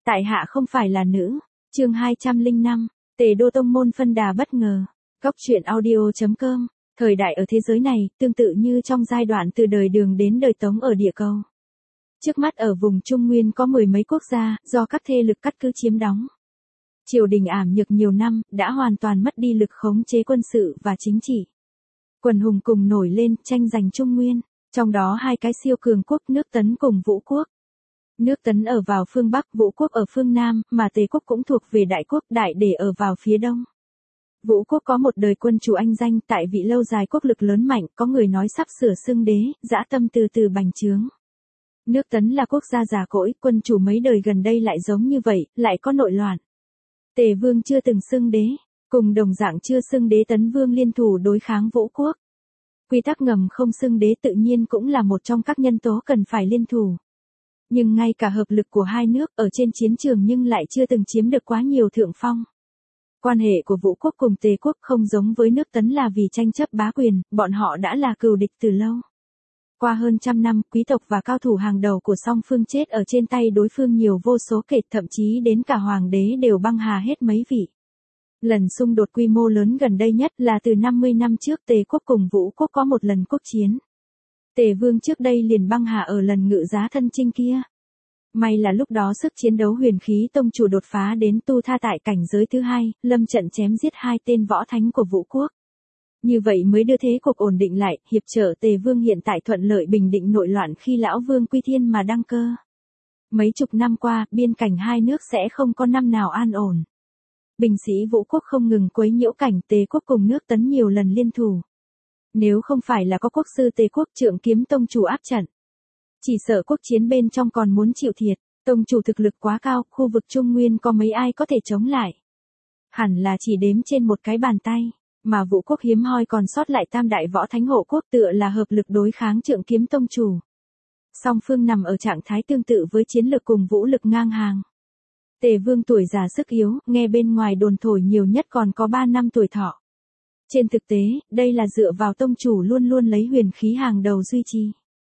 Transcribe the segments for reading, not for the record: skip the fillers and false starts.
Tại hạ không phải là nữ. Chương 205, Tề Đô tông môn phân đà bất ngờ. Góc truyện audio.com. Thời đại ở thế giới này, tương tự như trong giai đoạn từ đời Đường đến đời Tống ở địa cầu. Trước mắt ở vùng Trung Nguyên có mười mấy quốc gia, do các thế lực cắt cứ chiếm đóng. Triều đình ảm nhược nhiều năm, đã hoàn toàn mất đi lực khống chế quân sự và chính trị. Quần hùng cùng nổi lên, tranh giành Trung Nguyên, trong đó hai cái siêu cường quốc nước Tấn cùng Vũ quốc. Nước Tấn ở vào phương Bắc, Vũ quốc ở phương Nam, mà Tề quốc cũng thuộc về Đại quốc, Đại Để ở vào phía Đông. Vũ quốc có một đời quân chủ anh danh, tại vị lâu dài quốc lực lớn mạnh, có người nói sắp sửa xưng đế, dã tâm từ từ bành trướng. Nước Tấn là quốc gia già cỗi, quân chủ mấy đời gần đây lại giống như vậy, lại có nội loạn. Tề vương chưa từng xưng đế, cùng đồng dạng chưa xưng đế Tấn vương liên thủ đối kháng Vũ quốc. Quy tắc ngầm không xưng đế tự nhiên cũng là một trong các nhân tố cần phải liên thủ. Nhưng ngay cả hợp lực của hai nước ở trên chiến trường nhưng lại chưa từng chiếm được quá nhiều thượng phong. Quan hệ của Vũ quốc cùng Tề quốc không giống với nước Tấn là vì tranh chấp bá quyền, bọn họ đã là cừu địch từ lâu. Qua hơn trăm năm, quý tộc và cao thủ hàng đầu của song phương chết ở trên tay đối phương nhiều vô số kể, thậm chí đến cả hoàng đế đều băng hà hết mấy vị. Lần xung đột quy mô lớn gần đây nhất là từ 50 năm trước Tề quốc cùng Vũ quốc có một lần quốc chiến. Tề vương trước đây liền băng hà ở lần ngự giá thân chinh kia. May là lúc đó sức chiến đấu Huyền Khí tông chủ đột phá đến tu tha tại cảnh giới thứ hai, lâm trận chém giết hai tên võ thánh của Vũ quốc. Như vậy mới đưa thế cục ổn định lại, hiệp trợ Tề vương hiện tại thuận lợi bình định nội loạn khi lão vương Quy Thiên mà đăng cơ. Mấy chục năm qua, biên cảnh hai nước sẽ không có năm nào an ổn. Binh sĩ Vũ quốc không ngừng quấy nhiễu cảnh, Tề quốc cùng nước Tấn nhiều lần liên thủ. Nếu không phải là có quốc sư Tề quốc Trượng Kiếm tông chủ áp trận, chỉ sợ quốc chiến bên trong còn muốn chịu thiệt. Tông chủ thực lực quá cao, khu vực Trung Nguyên có mấy ai có thể chống lại. Hẳn là chỉ đếm trên một cái bàn tay, mà Vũ quốc hiếm hoi còn sót lại tam đại võ thánh hộ quốc tựa là hợp lực đối kháng Trượng Kiếm tông chủ. Song phương nằm ở trạng thái tương tự với chiến lược cùng vũ lực ngang hàng. Tề vương tuổi già sức yếu, nghe bên ngoài đồn thổi nhiều nhất còn có 3 năm tuổi thọ. Trên thực tế, đây là dựa vào tông chủ luôn luôn lấy huyền khí hàng đầu duy trì.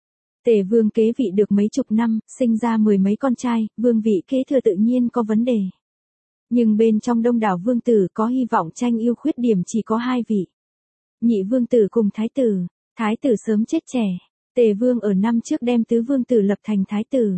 Tề vương kế vị được mấy chục năm, sinh ra mười mấy con trai, vương vị kế thừa tự nhiên có vấn đề. Nhưng bên trong đông đảo vương tử có hy vọng tranh ưu khuyết điểm chỉ có 2 vị. Nhị vương tử cùng thái tử sớm chết trẻ. Tề vương ở năm trước đem tứ vương tử lập thành thái tử.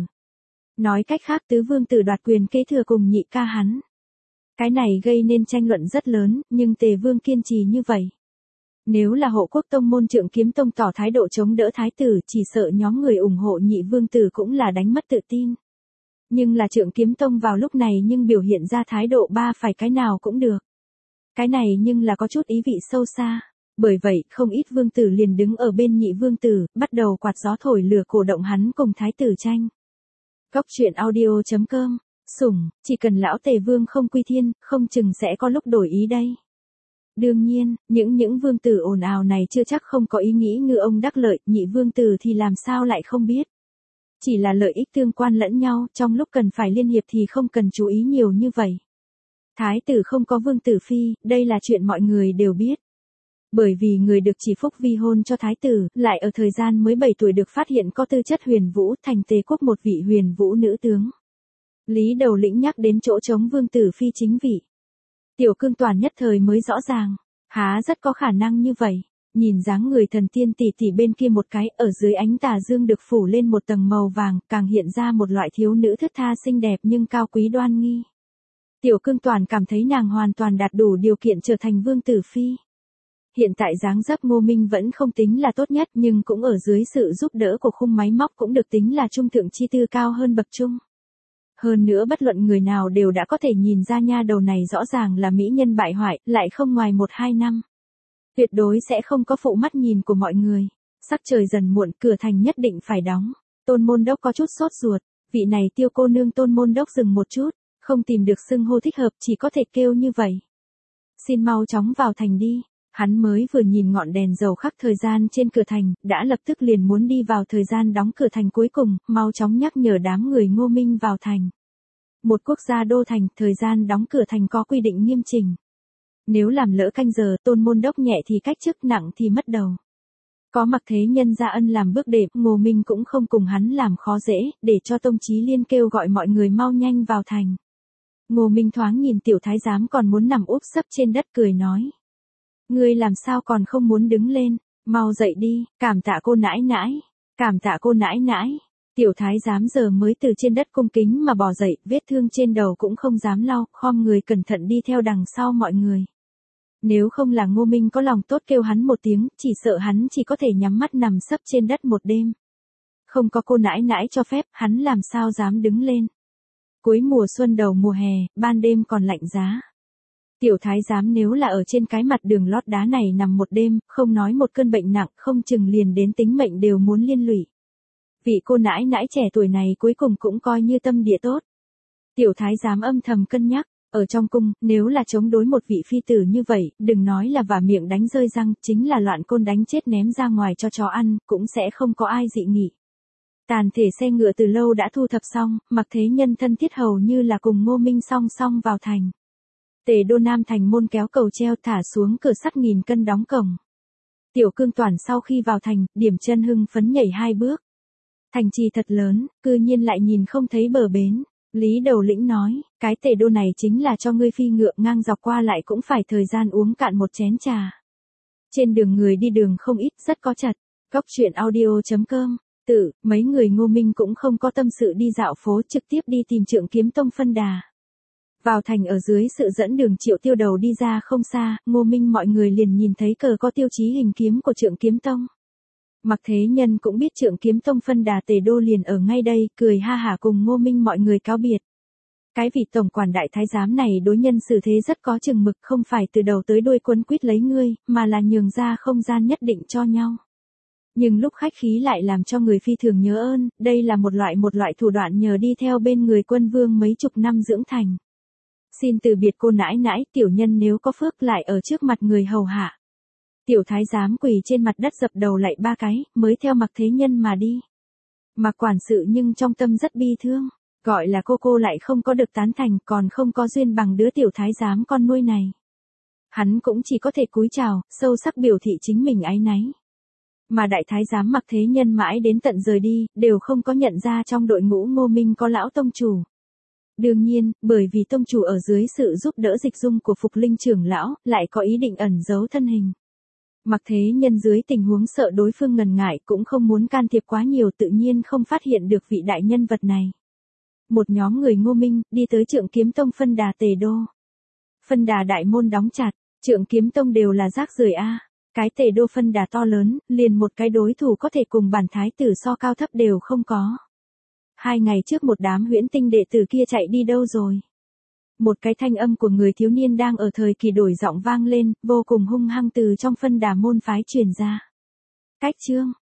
Nói cách khác tứ vương tử đoạt quyền kế thừa cùng nhị ca hắn. Cái này gây nên tranh luận rất lớn, nhưng Tề vương kiên trì như vậy. Nếu là hộ quốc tông môn Trượng Kiếm tông tỏ thái độ chống đỡ thái tử, chỉ sợ nhóm người ủng hộ nhị vương tử cũng là đánh mất tự tin. Nhưng là Trượng Kiếm tông vào lúc này nhưng biểu hiện ra thái độ ba phải cái nào cũng được. Cái này nhưng là có chút ý vị sâu xa. Bởi vậy, không ít vương tử liền đứng ở bên nhị vương tử, bắt đầu quạt gió thổi lửa cổ động hắn cùng thái tử tranh. Góc truyện audio.com. Sủng, chỉ cần lão Tề vương không quy thiên, không chừng sẽ có lúc đổi ý đây. Đương nhiên, những vương tử ồn ào này chưa chắc không có ý nghĩ ngư ông đắc lợi, nhị vương tử thì làm sao lại không biết. Chỉ là lợi ích tương quan lẫn nhau, trong lúc cần phải liên hiệp thì không cần chú ý nhiều như vậy. Thái tử không có vương tử phi, đây là chuyện mọi người đều biết. Bởi vì người được chỉ phúc vi hôn cho thái tử, lại ở thời gian mới 7 tuổi được phát hiện có tư chất huyền vũ, thành Tề quốc một vị huyền vũ nữ tướng. Lý Đầu Lĩnh nhắc đến chỗ trống vương tử phi chính vị. Tiểu Cương Toàn nhất thời mới rõ ràng, há rất có khả năng như vậy. Nhìn dáng người thần tiên tỷ tỷ bên kia một cái, ở dưới ánh tà dương được phủ lên một tầng màu vàng, càng hiện ra một loại thiếu nữ thướt tha xinh đẹp nhưng cao quý đoan nghi. Tiểu Cương Toàn cảm thấy nàng hoàn toàn đạt đủ điều kiện trở thành vương tử phi. Hiện tại dáng dấp Ngô Minh vẫn không tính là tốt nhất, nhưng cũng ở dưới sự giúp đỡ của khung máy móc cũng được tính là trung thượng chi tư cao hơn bậc trung. Hơn nữa bất luận người nào đều đã có thể nhìn ra nha đầu này rõ ràng là mỹ nhân bại hoại, lại không ngoài 1-2 năm. Tuyệt đối sẽ không có phụ mắt nhìn của mọi người. Sắc trời dần muộn, cửa thành nhất định phải đóng. Tôn Môn Đốc có chút sốt ruột, vị này Tiêu cô nương. Tôn Môn Đốc dừng một chút, không tìm được xưng hô thích hợp, chỉ có thể kêu như vậy. Xin mau chóng vào thành đi. Hắn mới vừa nhìn ngọn đèn dầu khắc thời gian trên cửa thành, đã lập tức liền muốn đi vào thời gian đóng cửa thành cuối cùng, mau chóng nhắc nhở đám người Ngô Minh vào thành. Một quốc gia đô thành, thời gian đóng cửa thành có quy định nghiêm chỉnh. Nếu làm lỡ canh giờ, Tôn Môn Đốc nhẹ thì cách chức, nặng thì mất đầu. Có Mặc Thế Nhân ra ân làm bước đệm, Ngô Minh cũng không cùng hắn làm khó dễ, để cho Tông Chí Liên kêu gọi mọi người mau nhanh vào thành. Ngô Minh thoáng nhìn tiểu thái giám còn muốn nằm úp sấp trên đất cười nói. Ngươi làm sao còn không muốn đứng lên, mau dậy đi, cảm tạ cô nãi nãi, cảm tạ cô nãi nãi. Tiểu thái giám giờ mới từ trên đất cung kính mà bò dậy, vết thương trên đầu cũng không dám lau, khom người cẩn thận đi theo đằng sau mọi người. Nếu không là Ngô Minh có lòng tốt kêu hắn một tiếng, chỉ sợ hắn chỉ có thể nhắm mắt nằm sấp trên đất một đêm. Không có cô nãi nãi cho phép, hắn làm sao dám đứng lên. Cuối mùa xuân đầu mùa hè, ban đêm còn lạnh giá. Tiểu thái giám nếu là ở trên cái mặt đường lót đá này nằm một đêm, không nói một cơn bệnh nặng, không chừng liền đến tính mệnh đều muốn liên lụy. Vị cô nãi nãi trẻ tuổi này cuối cùng cũng coi như tâm địa tốt. Tiểu thái giám âm thầm cân nhắc, ở trong cung, nếu là chống đối một vị phi tử như vậy, đừng nói là vả miệng đánh rơi răng, chính là loạn côn đánh chết ném ra ngoài cho chó ăn, cũng sẽ không có ai dị nghị. Tàn thể xe ngựa từ lâu đã thu thập xong, Mặc Thế Nhân thân thiết hầu như là cùng Ngô Minh song song vào thành. Tề Đô Nam thành môn kéo cầu treo thả xuống cửa sắt 1000 cân đóng cổng. Tiểu Cương Toản sau khi vào thành, điểm chân hưng phấn nhảy 2 bước. Thành trì thật lớn, cư nhiên lại nhìn không thấy bờ bến. Lý Đầu Lĩnh nói, cái Tề Đô này chính là cho ngươi phi ngựa ngang dọc qua lại cũng phải thời gian uống cạn một chén trà. Trên đường người đi đường không ít, rất có chật. Góc truyện audio.com. Mấy người Ngô Minh cũng không có tâm sự đi dạo phố, trực tiếp đi tìm Trượng Kiếm Tông phân đà. Vào thành ở dưới sự dẫn đường Triệu Tiêu Đầu đi ra không xa, Ngô Minh mọi người liền nhìn thấy cờ có tiêu chí hình kiếm của Trượng Kiếm Tông. Mặc Thế Nhân cũng biết Trượng Kiếm Tông phân đà Tề Đô liền ở ngay đây, cười ha hả cùng Ngô Minh mọi người cáo biệt. Cái vị tổng quản đại thái giám này đối nhân xử thế rất có chừng mực, không phải từ đầu tới đuôi quấn quýt lấy ngươi, mà là nhường ra không gian nhất định cho nhau. Nhưng lúc khách khí lại làm cho người phi thường nhớ ơn, đây là một loại thủ đoạn nhờ đi theo bên người quân vương mấy chục năm dưỡng thành. Xin từ biệt cô nãi nãi, tiểu nhân nếu có phước lại ở trước mặt người hầu hạ. Tiểu thái giám quỳ trên mặt đất dập đầu lạy 3 cái, mới theo Mặc Thế Nhân mà đi. Mặc quản sự nhưng trong tâm rất bi thương, gọi là cô lại không có được tán thành, còn không có duyên bằng đứa tiểu thái giám con nuôi này. Hắn cũng chỉ có thể cúi chào, sâu sắc biểu thị chính mình áy náy. Mà đại thái giám Mặc Thế Nhân mãi đến tận rời đi, đều không có nhận ra trong đội ngũ Ngô Minh có lão tông chủ. Đương nhiên, bởi vì tông chủ ở dưới sự giúp đỡ dịch dung của Phục Linh trưởng lão, lại có ý định ẩn giấu thân hình. Mặc Thế Nhân dưới tình huống sợ đối phương ngần ngại cũng không muốn can thiệp quá nhiều, tự nhiên không phát hiện được vị đại nhân vật này. Một nhóm người Ngô Minh, đi tới Trượng Kiếm Tông phân đà Tề Đô. Phân đà đại môn đóng chặt, Trượng Kiếm Tông đều là rác rưởi a. Cái Tề Đô phân đà to lớn, liền một cái đối thủ có thể cùng bản thái tử so cao thấp đều không có. 2 ngày trước một đám huyễn tinh đệ tử kia chạy đi đâu rồi? Một cái thanh âm của người thiếu niên đang ở thời kỳ đổi giọng vang lên, vô cùng hung hăng từ trong phân đà môn phái truyền ra. Cách chương,